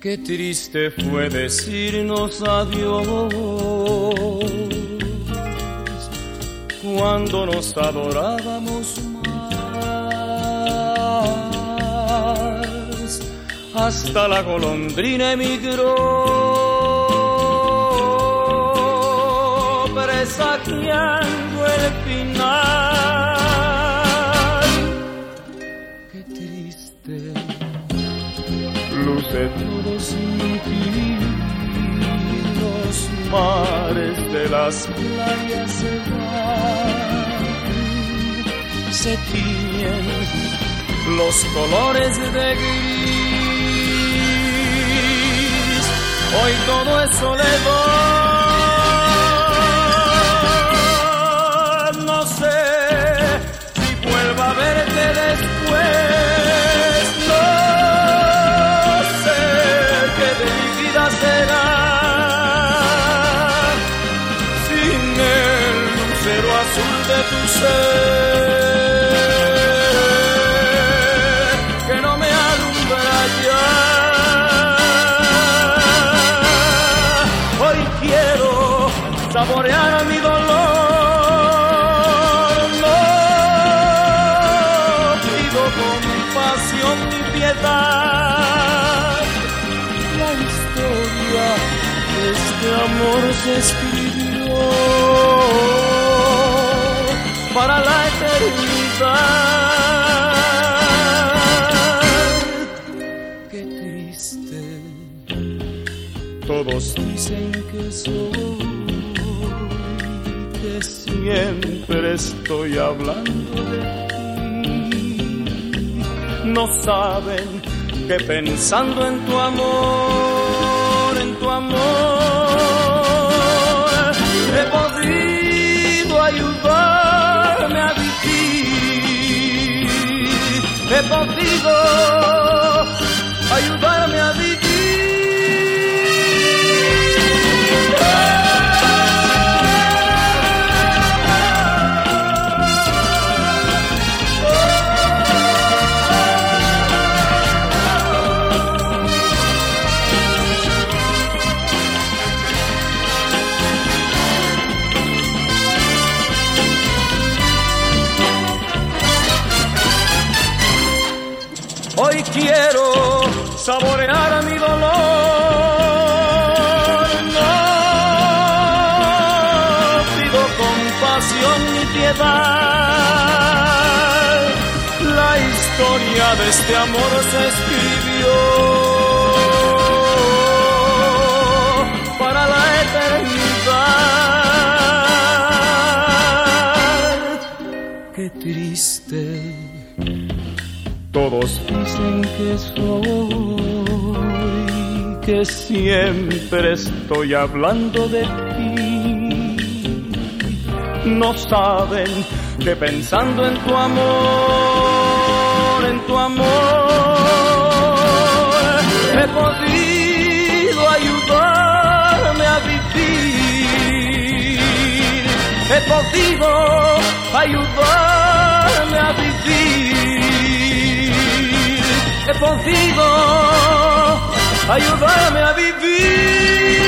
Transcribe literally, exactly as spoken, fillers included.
Qué triste fue decirnos adiós cuando nos adorábamos más. Hasta la golondrina emigró, presagiando el final. Qué triste luce todo sin ti, los mares de las playas se van, se tiñen los colores de gris, hoy todo es soledad, no sé si vuelva a verte después, no será sin el lucero azul de tu ser que no me alumbra ya. Hoy quiero saborear mi dolor, no pido compasión ni piedad. Este amor se escribió para la eternidad. Qué triste, todos dicen que soy, que siempre estoy hablando de ti. No saben que pensando en tu amor, en tu amor, he podido ayudarme a vivir, he podido ayudarme a vivir. Hoy quiero saborear mi dolor, no pido compasión ni piedad. La historia de este amor se escribió para la eternidad. Qué triste, todos dicen que soy, que siempre estoy hablando de ti. No saben que pensando en tu amor, en tu amor, he podido ayudarme a vivir, he podido ayudarme a vivir, he podido ayudarme a vivir.